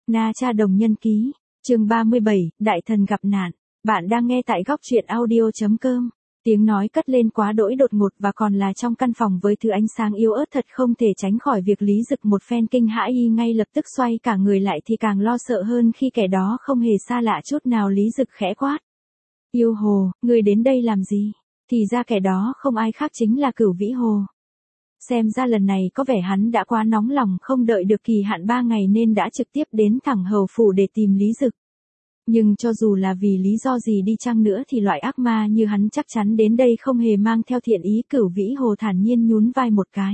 Na Cha Đồng Nhân Ký, chương 37, Đại Thần Gặp Nạn. Bạn đang nghe tại góc truyện audio.com. Tiếng nói cất lên quá đỗi đột ngột và còn là trong căn phòng với thứ ánh sáng yếu ớt thật không thể tránh khỏi việc Lý Dực một phen kinh hãi y ngay lập tức xoay cả người lại thì càng lo sợ hơn khi kẻ đó không hề xa lạ chút nào. Lý Dực khẽ quát. Yêu Hồ, người đến đây làm gì? Thì ra kẻ đó không ai khác chính là Cửu Vĩ Hồ. Xem ra lần này có vẻ hắn đã quá nóng lòng không đợi được kỳ hạn 3 ngày nên đã trực tiếp đến thẳng hầu phủ để tìm Lý Dực. Nhưng cho dù là vì lý do gì đi chăng nữa thì loại ác ma như hắn chắc chắn đến đây không hề mang theo thiện ý. Cửu Vĩ Hồ thản nhiên nhún vai một cái.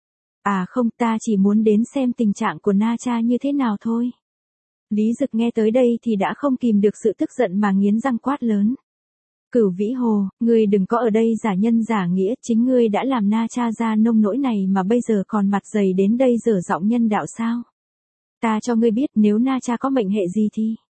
À không, ta chỉ muốn đến xem tình trạng của Na Cha như thế nào thôi. Lý Dực nghe tới đây thì đã không kìm được sự tức giận mà nghiến răng quát lớn. Cửu Vĩ Hồ, ngươi đừng có ở đây giả nhân giả nghĩa, chính ngươi đã làm Na Cha ra nông nỗi này mà bây giờ còn mặt dày đến đây dở giọng nhân đạo sao? Ta cho ngươi biết nếu Na Cha có mệnh hệ gì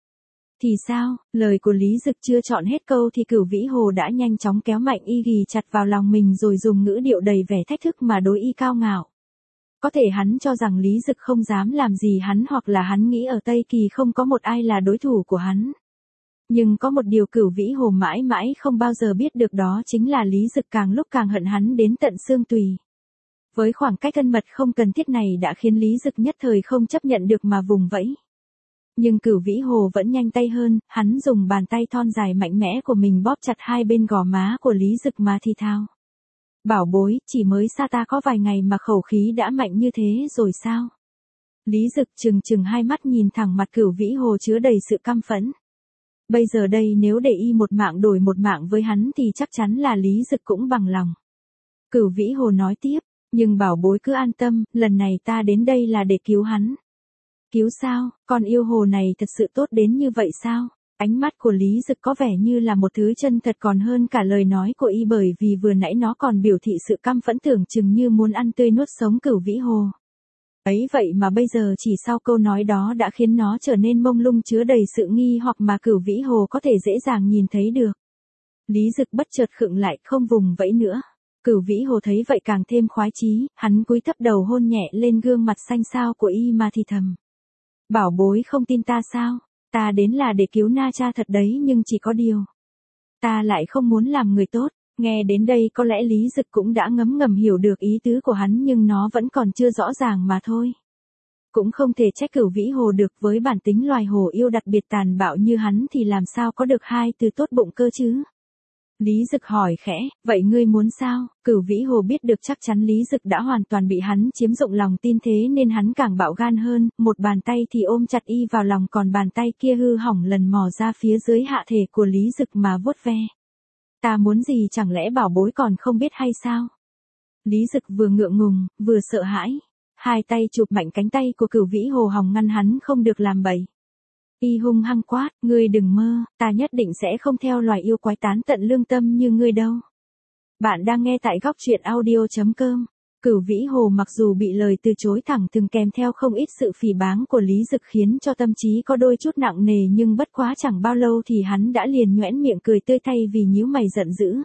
thì sao? Lời của Lý Dực chưa chọn hết câu thì Cửu Vĩ Hồ đã nhanh chóng kéo mạnh y ghì chặt vào lòng mình rồi dùng ngữ điệu đầy vẻ thách thức mà đối y cao ngạo. Có thể hắn cho rằng Lý Dực không dám làm gì hắn hoặc là hắn nghĩ ở Tây Kỳ không có một ai là đối thủ của hắn. Nhưng có một điều Cửu Vĩ Hồ mãi mãi không bao giờ biết được, đó chính là Lý Dực càng lúc càng hận hắn đến tận xương tùy. Với khoảng cách thân mật không cần thiết này đã khiến Lý Dực nhất thời không chấp nhận được mà vùng vẫy. Nhưng Cửu Vĩ Hồ vẫn nhanh tay hơn, hắn dùng bàn tay thon dài mạnh mẽ của mình bóp chặt hai bên gò má của Lý Dực mà thì thào. Bảo bối, chỉ mới xa ta có vài ngày mà khẩu khí đã mạnh như thế rồi sao? Lý Dực trừng hai mắt nhìn thẳng mặt Cửu Vĩ Hồ chứa đầy sự căm phẫn. Bây giờ đây nếu để y một mạng đổi một mạng với hắn thì chắc chắn là Lý Dực cũng bằng lòng. Cửu Vĩ Hồ nói tiếp, nhưng bảo bối cứ an tâm, lần này ta đến đây là để cứu hắn. Cứu sao, con yêu hồ này thật sự tốt đến như vậy sao? Ánh mắt của Lý Dực có vẻ như là một thứ chân thật còn hơn cả lời nói của y, bởi vì vừa nãy nó còn biểu thị sự căm phẫn tưởng chừng như muốn ăn tươi nuốt sống Cửu Vĩ Hồ. Ấy vậy mà bây giờ chỉ sau câu nói đó đã khiến nó trở nên mông lung chứa đầy sự nghi hoặc mà Cửu Vĩ Hồ có thể dễ dàng nhìn thấy được. Lý Dực bất chợt khựng lại không vùng vẫy nữa. Cửu Vĩ Hồ thấy vậy càng thêm khoái chí, hắn cúi thấp đầu hôn nhẹ lên gương mặt xanh xao của y mà thì thầm. Bảo bối không tin ta sao? Ta đến là để cứu Na Cha thật đấy, nhưng chỉ có điều. Ta lại không muốn làm người tốt. Nghe đến đây có lẽ Lý Dực cũng đã ngấm ngầm hiểu được ý tứ của hắn nhưng nó vẫn còn chưa rõ ràng mà thôi. Cũng không thể trách Cửu Vĩ Hồ được, với bản tính loài hồ yêu đặc biệt tàn bạo như hắn thì làm sao có được hai từ tốt bụng cơ chứ? Lý Dực hỏi khẽ, vậy ngươi muốn sao? Cửu Vĩ Hồ biết được chắc chắn Lý Dực đã hoàn toàn bị hắn chiếm dụng lòng tin, thế nên hắn càng bạo gan hơn, một bàn tay thì ôm chặt y vào lòng, còn bàn tay kia hư hỏng lần mò ra phía dưới hạ thể của Lý Dực mà vuốt ve. Ta muốn gì chẳng lẽ bảo bối còn không biết hay sao? Lý Dực vừa ngượng ngùng, vừa sợ hãi. Hai tay chụp mạnh cánh tay của Cửu Vĩ Hồ hòng ngăn hắn không được làm bậy. Y hung hăng quát, ngươi đừng mơ, ta nhất định sẽ không theo loài yêu quái tán tận lương tâm như ngươi đâu. Bạn đang nghe tại góc truyện audio.com. Cửu Vĩ Hồ mặc dù bị lời từ chối thẳng thừng kèm theo không ít sự phỉ báng của Lý Dực khiến cho tâm trí có đôi chút nặng nề, nhưng bất quá chẳng bao lâu thì hắn đã liền nhoẻn miệng cười tươi thay vì nhíu mày giận dữ.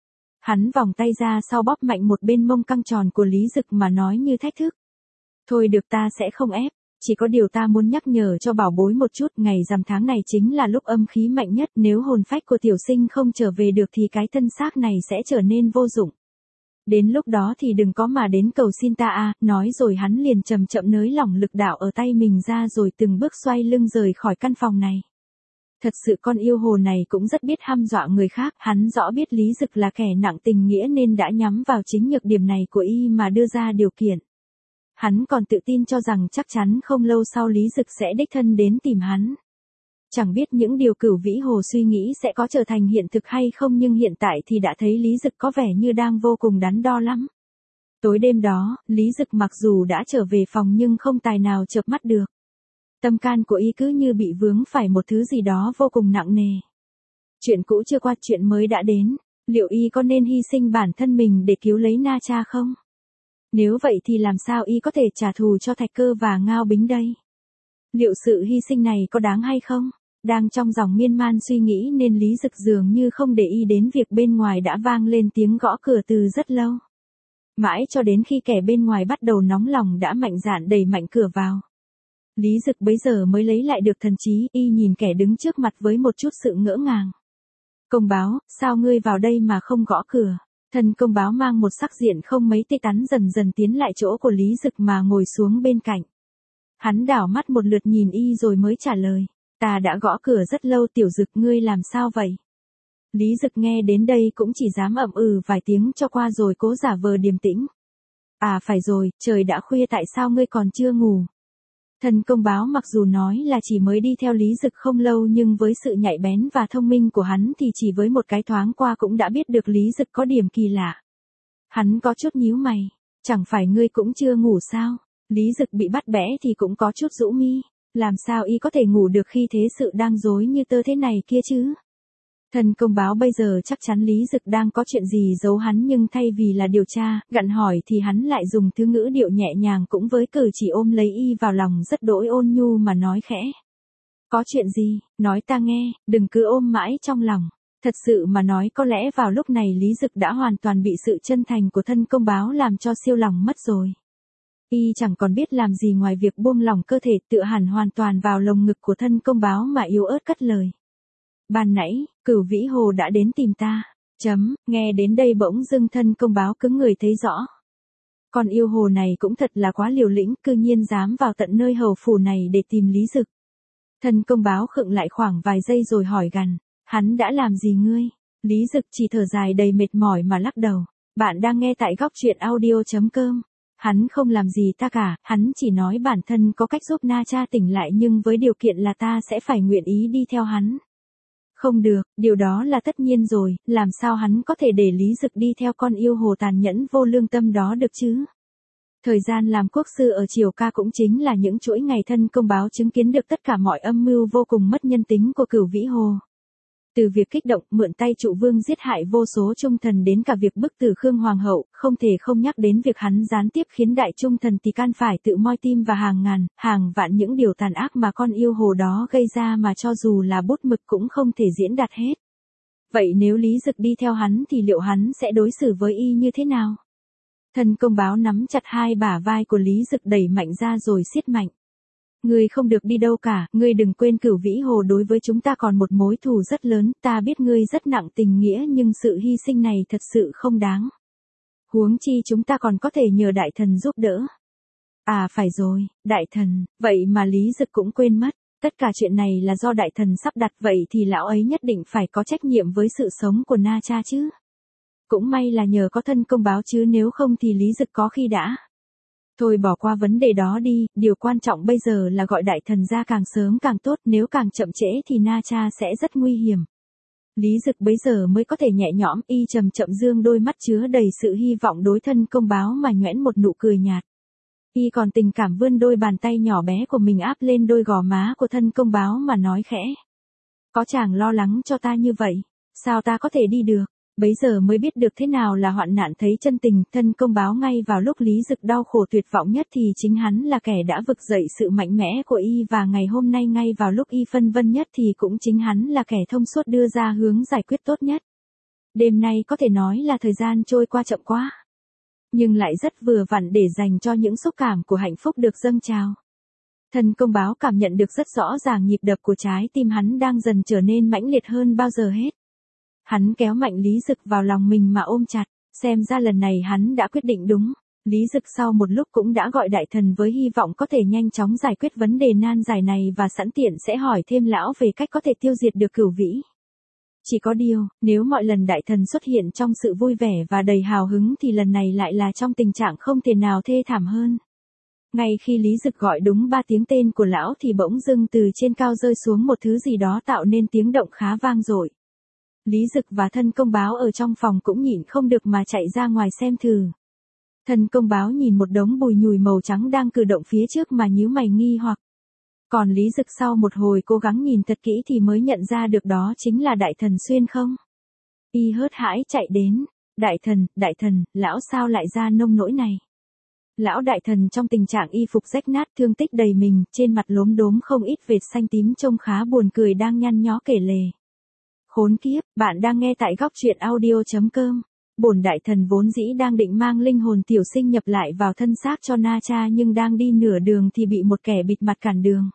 Hắn vòng tay ra sau bóp mạnh một bên mông căng tròn của Lý Dực mà nói như thách thức. Thôi được, ta sẽ không ép. Chỉ có điều ta muốn nhắc nhở cho bảo bối một chút, ngày rằm tháng này chính là lúc âm khí mạnh nhất, nếu hồn phách của tiểu sinh không trở về được thì cái thân xác này sẽ trở nên vô dụng. Đến lúc đó thì đừng có mà đến cầu xin ta à. Nói rồi hắn liền chậm chậm nới lỏng lực đạo ở tay mình ra rồi từng bước xoay lưng rời khỏi căn phòng này. Thật sự con yêu hồ này cũng rất biết hăm dọa người khác, hắn rõ biết Lý Dực là kẻ nặng tình nghĩa nên đã nhắm vào chính nhược điểm này của y mà đưa ra điều kiện. Hắn còn tự tin cho rằng chắc chắn không lâu sau Lý Dực sẽ đích thân đến tìm hắn. Chẳng biết những điều Cửu Vĩ Hồ suy nghĩ sẽ có trở thành hiện thực hay không, nhưng hiện tại thì đã thấy Lý Dực có vẻ như đang vô cùng đắn đo lắm. Tối đêm đó, Lý Dực mặc dù đã trở về phòng nhưng không tài nào chợp mắt được. Tâm can của y cứ như bị vướng phải một thứ gì đó vô cùng nặng nề. Chuyện cũ chưa qua, chuyện mới đã đến. Liệu y có nên hy sinh bản thân mình để cứu lấy Na Cha không? Nếu vậy thì làm sao y có thể trả thù cho Thạch Cơ và Ngao Bính đây? Liệu sự hy sinh này có đáng hay không? Đang trong dòng miên man suy nghĩ nên Lý Dực dường như không để ý đến việc bên ngoài đã vang lên tiếng gõ cửa từ rất lâu. Mãi cho đến khi kẻ bên ngoài bắt đầu nóng lòng đã mạnh dạn đẩy mạnh cửa vào. Lý Dực bấy giờ mới lấy lại được thần trí, y nhìn kẻ đứng trước mặt với một chút sự ngỡ ngàng. Công báo, sao ngươi vào đây mà không gõ cửa? Thân công báo mang một sắc diện không mấy tươi tắn dần dần tiến lại chỗ của Lý Dực mà ngồi xuống bên cạnh. Hắn đảo mắt một lượt nhìn y rồi mới trả lời. Ta đã gõ cửa rất lâu, Tiểu Dực, ngươi làm sao vậy? Lý Dực nghe đến đây cũng chỉ dám ậm ừ vài tiếng cho qua rồi cố giả vờ điềm tĩnh. À phải rồi, trời đã khuya, tại sao ngươi còn chưa ngủ? Thân công báo mặc dù nói là chỉ mới đi theo Lý Dực không lâu nhưng với sự nhạy bén và thông minh của hắn thì chỉ với một cái thoáng qua cũng đã biết được Lý Dực có điểm kỳ lạ. Hắn có chút nhíu mày, chẳng phải ngươi cũng chưa ngủ sao? Lý Dực bị bắt bẽ thì cũng có chút rũ mi, làm sao y có thể ngủ được khi thế sự đang rối như tơ thế này kia chứ? Thân công báo bây giờ chắc chắn Lý Dực đang có chuyện gì giấu hắn, nhưng thay vì là điều tra, gặn hỏi thì hắn lại dùng thứ ngữ điệu nhẹ nhàng cũng với cử chỉ ôm lấy y vào lòng rất đỗi ôn nhu mà nói khẽ. Có chuyện gì, nói ta nghe, đừng cứ ôm mãi trong lòng. Thật sự mà nói có lẽ vào lúc này Lý Dực đã hoàn toàn bị sự chân thành của thân công báo làm cho siêu lòng mất rồi. Y chẳng còn biết làm gì ngoài việc buông lỏng cơ thể tựa hẳn hoàn toàn vào lồng ngực của thân công báo mà yếu ớt cất lời. Ban nãy, Cửu Vĩ Hồ đã đến tìm ta. Nghe đến đây bỗng dưng thân công báo cứng người thấy rõ. Con yêu hồ này cũng thật là quá liều lĩnh, cư nhiên dám vào tận nơi hầu phủ này để tìm Lý Dực. Thân công báo khựng lại khoảng vài giây rồi hỏi gằn, hắn đã làm gì ngươi? Lý Dực chỉ thở dài đầy mệt mỏi mà lắc đầu. Bạn đang nghe tại góc truyện audio.com. Hắn không làm gì ta cả, hắn chỉ nói bản thân có cách giúp Na Cha tỉnh lại nhưng với điều kiện là ta sẽ phải nguyện ý đi theo hắn. Không được, điều đó là tất nhiên rồi, làm sao hắn có thể để Lý Dực đi theo con yêu hồ tàn nhẫn vô lương tâm đó được chứ? Thời gian làm quốc sư ở Triều Ca cũng chính là những chuỗi ngày thân công báo chứng kiến được tất cả mọi âm mưu vô cùng mất nhân tính của Cửu Vĩ Hồ. Từ việc kích động, mượn tay Trụ Vương giết hại vô số trung thần đến cả việc bức tử Khương Hoàng hậu, không thể không nhắc đến việc hắn gián tiếp khiến đại trung thần Tỳ Can phải tự moi tim và hàng ngàn, hàng vạn những điều tàn ác mà con yêu hồ đó gây ra mà cho dù là bút mực cũng không thể diễn đạt hết. Vậy nếu Lý Dực đi theo hắn thì liệu hắn sẽ đối xử với y như thế nào? Thân công báo nắm chặt hai bả vai của Lý Dực đẩy mạnh ra rồi siết mạnh. Ngươi không được đi đâu cả, ngươi đừng quên Cửu Vĩ Hồ đối với chúng ta còn một mối thù rất lớn, ta biết ngươi rất nặng tình nghĩa nhưng sự hy sinh này thật sự không đáng. Huống chi chúng ta còn có thể nhờ đại thần giúp đỡ. À phải rồi, đại thần, vậy mà Lý Dực cũng quên mất, tất cả chuyện này là do đại thần sắp đặt, vậy thì lão ấy nhất định phải có trách nhiệm với sự sống của Na Cha chứ. Cũng may là nhờ có thân công báo chứ nếu không thì Lý Dực có khi đã. Thôi bỏ qua vấn đề đó đi, điều quan trọng bây giờ là gọi đại thần ra càng sớm càng tốt, nếu càng chậm trễ thì Na Cha sẽ rất nguy hiểm. Lý Dực bấy giờ mới có thể nhẹ nhõm, y chậm chậm dương đôi mắt chứa đầy sự hy vọng đối thân công báo mà nhoẻn một nụ cười nhạt. Y còn tình cảm vươn đôi bàn tay nhỏ bé của mình áp lên đôi gò má của thân công báo mà nói khẽ. Có chàng lo lắng cho ta như vậy, sao ta có thể đi được? Bấy giờ mới biết được thế nào là hoạn nạn thấy chân tình, thân công báo ngay vào lúc Lý Dực đau khổ tuyệt vọng nhất thì chính hắn là kẻ đã vực dậy sự mạnh mẽ của y, và ngày hôm nay ngay vào lúc y phân vân nhất thì cũng chính hắn là kẻ thông suốt đưa ra hướng giải quyết tốt nhất. Đêm nay có thể nói là thời gian trôi qua chậm quá, nhưng lại rất vừa vặn để dành cho những xúc cảm của hạnh phúc được dâng trào. Thân công báo cảm nhận được rất rõ ràng nhịp đập của trái tim hắn đang dần trở nên mãnh liệt hơn bao giờ hết. Hắn kéo mạnh Lý Dực vào lòng mình mà ôm chặt, xem ra lần này hắn đã quyết định đúng. Lý Dực sau một lúc cũng đã gọi đại thần với hy vọng có thể nhanh chóng giải quyết vấn đề nan giải này và sẵn tiện sẽ hỏi thêm lão về cách có thể tiêu diệt được Cửu Vĩ. Chỉ có điều, nếu mọi lần đại thần xuất hiện trong sự vui vẻ và đầy hào hứng thì lần này lại là trong tình trạng không thể nào thê thảm hơn. Ngay khi Lý Dực gọi đúng 3 tiếng tên của lão thì bỗng dưng từ trên cao rơi xuống một thứ gì đó tạo nên tiếng động khá vang dội. Lý Dực và thân công báo ở trong phòng cũng nhịn không được mà chạy ra ngoài xem thử. Thân công báo nhìn một đống bùi nhùi màu trắng đang cử động phía trước mà nhíu mày nghi hoặc. Còn Lý Dực sau một hồi cố gắng nhìn thật kỹ thì mới nhận ra được đó chính là đại thần Xuyên Không. Y hớt hãi chạy đến. Đại thần, lão sao lại ra nông nỗi này? Lão đại thần trong tình trạng y phục rách nát, thương tích đầy mình, trên mặt lốm đốm không ít vệt xanh tím trông khá buồn cười đang nhăn nhó kể lể. Khốn kiếp, bạn đang nghe tại góc truyện audio.com. Bổn đại thần vốn dĩ đang định mang linh hồn tiểu sinh nhập lại vào thân xác cho Na Cha, nhưng đang đi nửa đường thì bị một kẻ bịt mặt cản đường.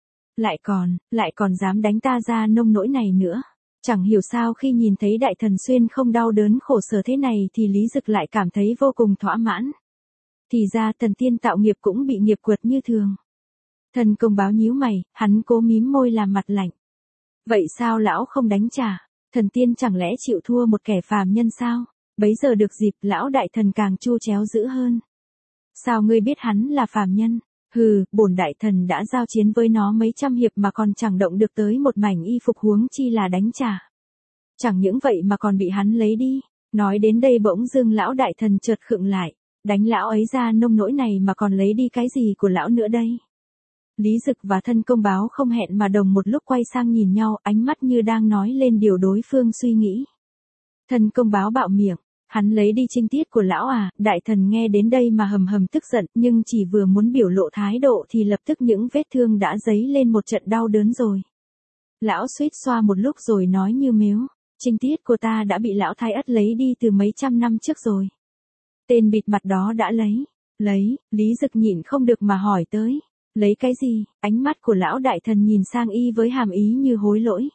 Lại còn dám đánh ta ra nông nỗi này nữa. Chẳng hiểu sao khi nhìn thấy đại thần xuyên không đau đớn khổ sở thế này thì Lý Dực lại cảm thấy vô cùng thỏa mãn. Thì ra thần tiên tạo nghiệp cũng bị nghiệp quật như thường. Thần công báo nhíu mày, hắn cố mím môi làm mặt lạnh. Vậy sao lão không đánh trả? Thần tiên chẳng lẽ chịu thua một kẻ phàm nhân sao? Bấy giờ được dịp, lão đại thần càng chu chéo dữ hơn. Sao ngươi biết hắn là phàm nhân? Hừ, bổn đại thần đã giao chiến với nó mấy trăm hiệp mà còn chẳng động được tới một mảnh y phục, huống chi là đánh trả. Chẳng những vậy mà còn bị hắn lấy đi. Nói đến đây bỗng dưng lão đại thần chợt khựng lại. Đánh lão ấy ra nông nỗi này mà còn lấy đi cái gì của lão nữa đây? Lý Dực và thân công báo không hẹn mà đồng một lúc quay sang nhìn nhau, ánh mắt như đang nói lên điều đối phương suy nghĩ. Thân công báo bạo miệng, hắn lấy đi trinh tiết của lão à? Đại thần nghe đến đây mà hầm hầm tức giận, nhưng chỉ vừa muốn biểu lộ thái độ thì lập tức những vết thương đã dấy lên một trận đau đớn rồi. Lão suýt xoa một lúc rồi nói như mếu, trinh tiết của ta đã bị lão thái ất lấy đi từ mấy trăm năm trước rồi. Tên bịt mặt đó đã lấy, Lý Dực nhịn không được mà hỏi tới. Lấy cái gì? Ánh mắt của lão đại thần nhìn sang y với hàm ý như hối lỗi.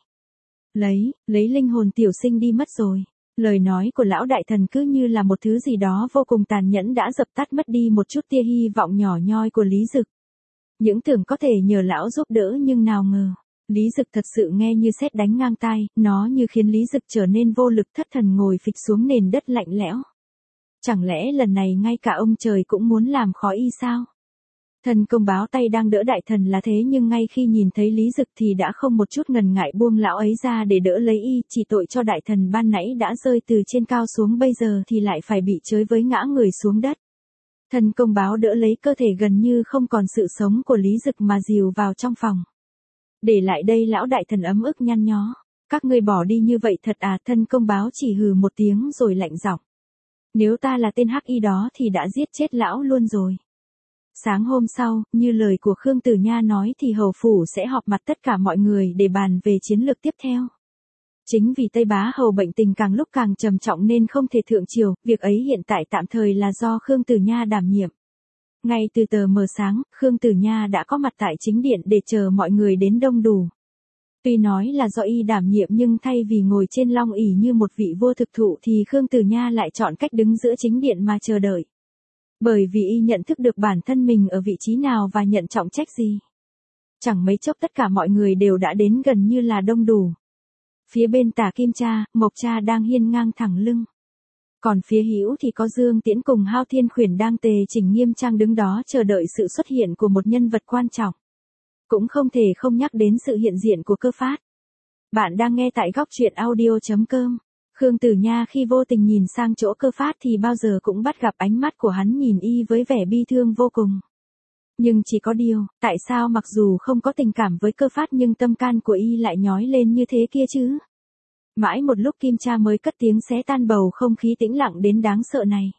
Lấy linh hồn tiểu sinh đi mất rồi. Lời nói của lão đại thần cứ như là một thứ gì đó vô cùng tàn nhẫn đã dập tắt mất đi một chút tia hy vọng nhỏ nhoi của Lý Dực. Những tưởng có thể nhờ lão giúp đỡ nhưng nào ngờ. Lý Dực thật sự nghe như sét đánh ngang tai, nó như khiến Lý Dực trở nên vô lực thất thần ngồi phịch xuống nền đất lạnh lẽo. Chẳng lẽ lần này ngay cả ông trời cũng muốn làm khó y sao? Thần công báo tay đang đỡ đại thần là thế, nhưng ngay khi nhìn thấy Lý Dực thì đã không một chút ngần ngại buông lão ấy ra để đỡ lấy y, chỉ tội cho đại thần ban nãy đã rơi từ trên cao xuống bây giờ thì lại phải bị chới với ngã người xuống đất. Thần công báo đỡ lấy cơ thể gần như không còn sự sống của Lý Dực mà dìu vào trong phòng. Để lại đây lão đại thần ấm ức nhăn nhó. Các ngươi bỏ đi như vậy thật à? Thần công báo chỉ hừ một tiếng rồi lạnh giọng. Nếu ta là tên hắc y đó thì đã giết chết lão luôn rồi. Sáng hôm sau, như lời của Khương Tử Nha nói thì hầu phủ sẽ họp mặt tất cả mọi người để bàn về chiến lược tiếp theo. Chính vì Tây Bá Hầu bệnh tình càng lúc càng trầm trọng nên không thể thượng triều, việc ấy hiện tại tạm thời là do Khương Tử Nha đảm nhiệm. Ngay từ tờ mờ sáng, Khương Tử Nha đã có mặt tại chính điện để chờ mọi người đến đông đủ. Tuy nói là do y đảm nhiệm nhưng thay vì ngồi trên long ỷ như một vị vua thực thụ thì Khương Tử Nha lại chọn cách đứng giữa chính điện mà chờ đợi. Bởi vì y nhận thức được bản thân mình ở vị trí nào và nhận trọng trách gì. Chẳng mấy chốc tất cả mọi người đều đã đến gần như là đông đủ. Phía bên tả Kim Cha, Mộc Cha đang hiên ngang thẳng lưng. Còn phía hữu thì có Dương Tiễn cùng Hao Thiên Khuyển đang tề chỉnh nghiêm trang đứng đó chờ đợi sự xuất hiện của một nhân vật quan trọng. Cũng không thể không nhắc đến sự hiện diện của Cơ Phát. Bạn đang nghe tại góc truyện audio.com. Khương Tử Nha khi vô tình nhìn sang chỗ Cơ Phát thì bao giờ cũng bắt gặp ánh mắt của hắn nhìn y với vẻ bi thương vô cùng. Nhưng chỉ có điều, tại sao mặc dù không có tình cảm với Cơ Phát nhưng tâm can của y lại nhói lên như thế kia chứ? Mãi một lúc Kim Cha mới cất tiếng xé tan bầu không khí tĩnh lặng đến đáng sợ này.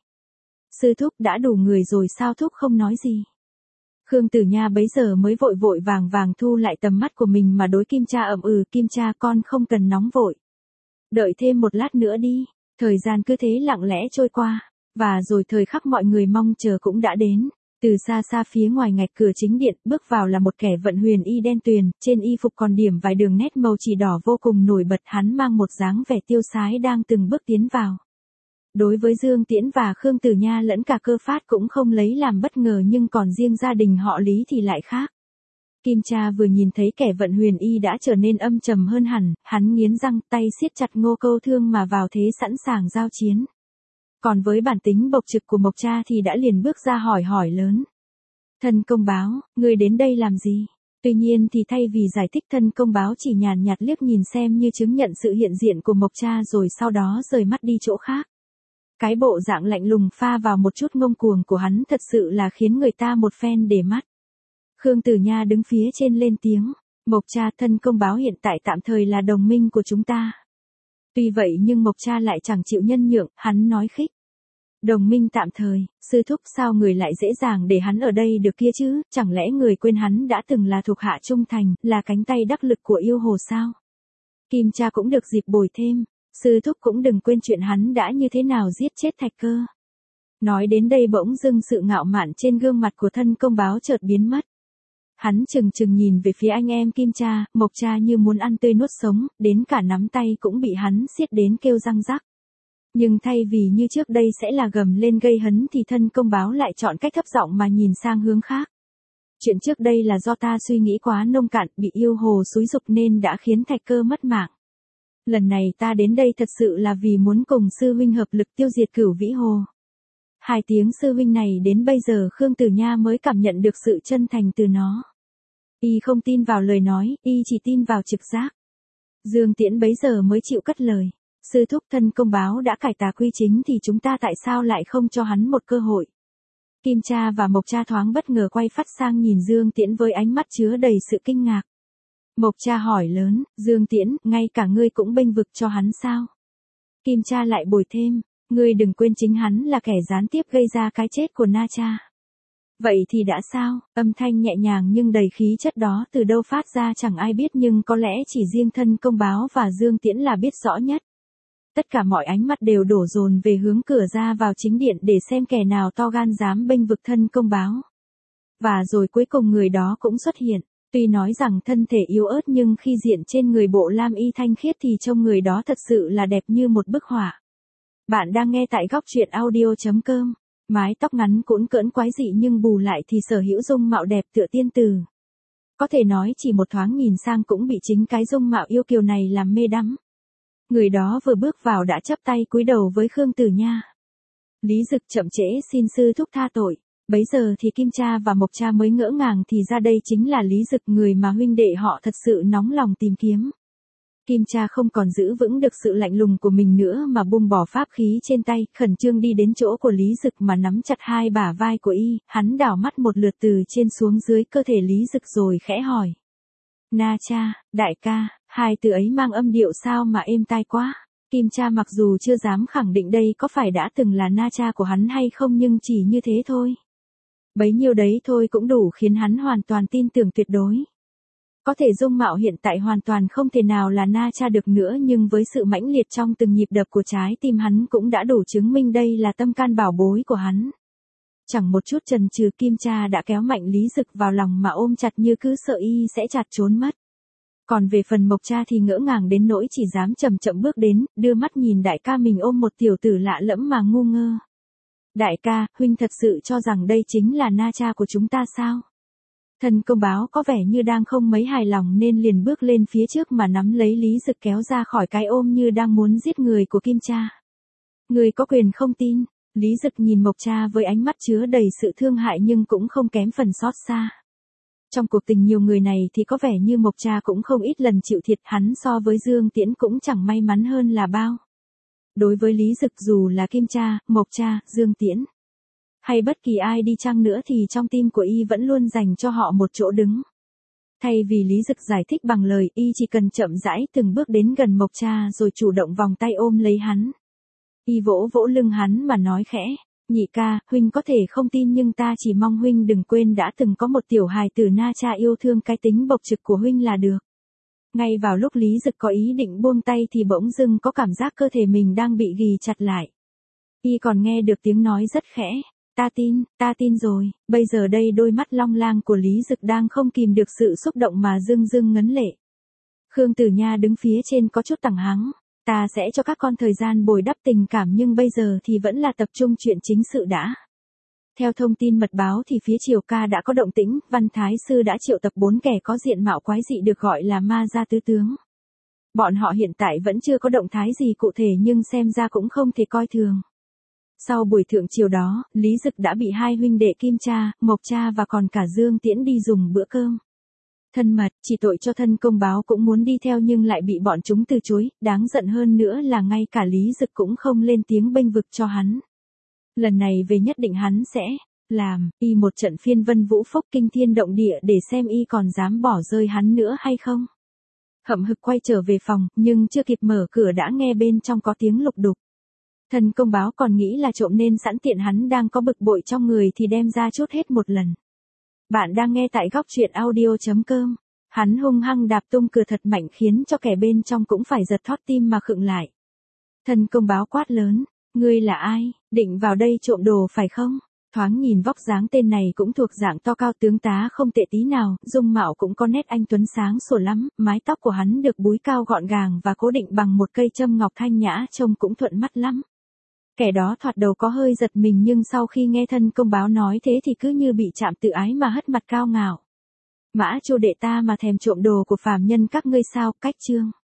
Sư thúc đã đủ người rồi sao thúc không nói gì? Khương Tử Nha bấy giờ mới vội vội vàng vàng thu lại tầm mắt của mình mà đối Kim Cha Kim Cha con không cần nóng vội. Đợi thêm một lát nữa đi, thời gian cứ thế lặng lẽ trôi qua, và rồi thời khắc mọi người mong chờ cũng đã đến. Từ xa xa phía ngoài ngạch cửa chính điện bước vào là một kẻ vận huyền y đen tuyền, trên y phục còn điểm vài đường nét màu chỉ đỏ vô cùng nổi bật, hắn mang một dáng vẻ tiêu sái đang từng bước tiến vào. Đối với Dương Tiễn và Khương Tử Nha lẫn cả Cơ Phát cũng không lấy làm bất ngờ, nhưng còn riêng gia đình họ Lý thì lại khác. Kim Cha vừa nhìn thấy kẻ vận huyền y đã trở nên âm trầm hơn hẳn, hắn nghiến răng tay siết chặt Ngô Câu Thương mà vào thế sẵn sàng giao chiến. Còn với bản tính bộc trực của Mộc Cha thì đã liền bước ra hỏi lớn. Thân công báo, ngươi đến đây làm gì? Tuy nhiên thì thay vì giải thích, thân công báo chỉ nhàn nhạt liếc nhìn xem như chứng nhận sự hiện diện của Mộc Cha rồi sau đó rời mắt đi chỗ khác. Cái bộ dạng lạnh lùng pha vào một chút ngông cuồng của hắn thật sự là khiến người ta một phen để mắt. Khương Tử Nha đứng phía trên lên tiếng. Mộc Cha, thân công báo hiện tại tạm thời là đồng minh của chúng ta. Tuy vậy nhưng Mộc Cha lại chẳng chịu nhân nhượng, hắn nói khích. Đồng minh tạm thời, sư thúc sao người lại dễ dàng để hắn ở đây được kia chứ, chẳng lẽ người quên hắn đã từng là thuộc hạ trung thành, là cánh tay đắc lực của yêu hồ sao? Kim Cha cũng được dịp bồi thêm. Sư thúc cũng đừng quên chuyện hắn đã như thế nào giết chết Thạch Cơ. Nói đến đây bỗng dưng sự ngạo mạn trên gương mặt của thân công báo chợt biến mất. Hắn chừng chừng nhìn về phía anh em Kim Cha, Mộc Cha như muốn ăn tươi nuốt sống, đến cả nắm tay cũng bị hắn siết đến kêu răng rắc. Nhưng thay vì như trước đây sẽ là gầm lên gây hấn thì thân công báo lại chọn cách thấp giọng mà nhìn sang hướng khác. Chuyện trước đây là do ta suy nghĩ quá nông cạn, bị yêu hồ xúi giục nên đã khiến Thạch Cơ mất mạng. Lần này ta đến đây thật sự là vì muốn cùng sư huynh hợp lực tiêu diệt Cửu Vĩ Hồ. Hai tiếng sư huynh này đến bây giờ Khương Tử Nha mới cảm nhận được sự chân thành từ nó. Y không tin vào lời nói, y chỉ tin vào trực giác. Dương Tiễn bấy giờ mới chịu cất lời. Sư thúc, thân công báo đã cải tà quy chính thì chúng ta tại sao lại không cho hắn một cơ hội? Kim Cha và Mộc Cha thoáng bất ngờ quay phát sang nhìn Dương Tiễn với ánh mắt chứa đầy sự kinh ngạc. Mộc Cha hỏi lớn, Dương Tiễn, ngay cả ngươi cũng bênh vực cho hắn sao? Kim Cha lại bồi thêm, ngươi đừng quên chính hắn là kẻ gián tiếp gây ra cái chết của Na Cha. Vậy thì đã sao? Âm thanh nhẹ nhàng nhưng đầy khí chất đó từ đâu phát ra chẳng ai biết, nhưng có lẽ chỉ riêng thân công báo và Dương Tiễn là biết rõ nhất. Tất cả mọi ánh mắt đều đổ dồn về hướng cửa ra vào chính điện để xem kẻ nào to gan dám bênh vực thân công báo. Và rồi cuối cùng người đó cũng xuất hiện. Tuy nói rằng thân thể yếu ớt nhưng khi diện trên người bộ lam y thanh khiết thì trông người đó thật sự là đẹp như một bức họa. Bạn đang nghe tại góc truyện audio.com. Mái tóc ngắn cuỗn cỡn quái dị nhưng bù lại thì sở hữu dung mạo đẹp tựa tiên tử. Có thể nói chỉ một thoáng nhìn sang cũng bị chính cái dung mạo yêu kiều này làm mê đắm. Người đó vừa bước vào đã chắp tay cúi đầu với Khương Tử Nha. Lý Dực chậm trễ xin sư thúc tha tội. Bấy giờ thì Kim Cha và Mộc Cha mới ngỡ ngàng thì ra đây chính là Lý Dực, người mà huynh đệ họ thật sự nóng lòng tìm kiếm. Kim Cha không còn giữ vững được sự lạnh lùng của mình nữa mà buông bỏ pháp khí trên tay, khẩn trương đi đến chỗ của Lý Dực mà nắm chặt hai bả vai của y, hắn đảo mắt một lượt từ trên xuống dưới cơ thể Lý Dực rồi khẽ hỏi. Na Cha, đại ca, hai từ ấy mang âm điệu sao mà êm tai quá. Kim Cha mặc dù chưa dám khẳng định đây có phải đã từng là Na Cha của hắn hay không nhưng chỉ như thế thôi. Bấy nhiêu đấy thôi cũng đủ khiến hắn hoàn toàn tin tưởng tuyệt đối. Có thể dung mạo hiện tại hoàn toàn không thể nào là Na Cha được nữa, nhưng với sự mãnh liệt trong từng nhịp đập của trái tim hắn cũng đã đủ chứng minh đây là tâm can bảo bối của hắn. Chẳng một chút chần chừ Kim Cha đã kéo mạnh Lý Dực vào lòng mà ôm chặt như cứ sợ y sẽ chặt trốn mất. Còn về phần Mộc Cha thì ngỡ ngàng đến nỗi chỉ dám chậm chậm bước đến, đưa mắt nhìn đại ca mình ôm một tiểu tử lạ lẫm mà ngu ngơ. Đại ca, huynh thật sự cho rằng đây chính là Na Cha của chúng ta sao? Thân công báo có vẻ như đang không mấy hài lòng nên liền bước lên phía trước mà nắm lấy Lý Dực kéo ra khỏi cái ôm như đang muốn giết người của Kim Cha. Người có quyền không tin. Lý Dực nhìn Mộc Cha với ánh mắt chứa đầy sự thương hại nhưng cũng không kém phần xót xa. Trong cuộc tình nhiều người này thì có vẻ như Mộc Cha cũng không ít lần chịu thiệt, hắn so với Dương Tiễn cũng chẳng may mắn hơn là bao. Đối với Lý Dực dù là Kim Cha, Mộc Cha, Dương Tiễn hay bất kỳ ai đi chăng nữa thì trong tim của y vẫn luôn dành cho họ một chỗ đứng. Thay vì Lý Dực giải thích bằng lời, y chỉ cần chậm rãi từng bước đến gần Mộc Cha rồi chủ động vòng tay ôm lấy hắn. Y vỗ vỗ lưng hắn mà nói khẽ, nhị ca, huynh có thể không tin nhưng ta chỉ mong huynh đừng quên đã từng có một tiểu hài tử Na Cha yêu thương cái tính bộc trực của huynh là được. Ngay vào lúc Lý Dực có ý định buông tay thì bỗng dưng có cảm giác cơ thể mình đang bị ghì chặt lại. Y còn nghe được tiếng nói rất khẽ, ta tin rồi. Bây giờ đây đôi mắt long lang của Lý Dực đang không kìm được sự xúc động mà rưng rưng ngấn lệ. Khương Tử Nha đứng phía trên có chút tằng hắng. Ta sẽ cho các con thời gian bồi đắp tình cảm nhưng bây giờ thì vẫn là tập trung chuyện chính sự đã. Theo thông tin mật báo thì phía Triều Ca đã có động tĩnh, Văn Thái Sư đã triệu tập 4 kẻ có diện mạo quái dị được gọi là ma gia tứ tướng. Bọn họ hiện tại vẫn chưa có động thái gì cụ thể nhưng xem ra cũng không thể coi thường. Sau buổi thượng triều đó, Lý Dực đã bị hai huynh đệ Kim Cha, Mộc Cha và còn cả Dương Tiễn đi dùng bữa cơm thân mật, chỉ tội cho thân công báo cũng muốn đi theo nhưng lại bị bọn chúng từ chối, đáng giận hơn nữa là ngay cả Lý Dực cũng không lên tiếng bênh vực cho hắn. Lần này về nhất định hắn sẽ làm y một trận phiên vân vũ phúc kinh thiên động địa để xem y còn dám bỏ rơi hắn nữa hay không. Hậm hực quay trở về phòng, nhưng chưa kịp mở cửa đã nghe bên trong có tiếng lục đục. Thân công báo còn nghĩ là trộm nên sẵn tiện hắn đang có bực bội trong người thì đem ra chốt hết một lần. Bạn đang nghe tại góc truyện audio.com. Hắn hung hăng đạp tung cửa thật mạnh khiến cho kẻ bên trong cũng phải giật thót tim mà khựng lại. Thân công báo quát lớn, ngươi là ai, định vào đây trộm đồ phải không? Thoáng nhìn vóc dáng tên này cũng thuộc dạng to cao tướng tá không tệ tí nào, dung mạo cũng có nét anh tuấn sáng sủa lắm, mái tóc của hắn được búi cao gọn gàng và cố định bằng một cây châm ngọc thanh nhã trông cũng thuận mắt lắm. Kẻ đó thoạt đầu có hơi giật mình nhưng sau khi nghe thân công báo nói thế thì cứ như bị chạm tự ái mà hất mặt cao ngạo. Mã Chu đệ ta mà thèm trộm đồ của phàm nhân các ngươi sao, cách chương.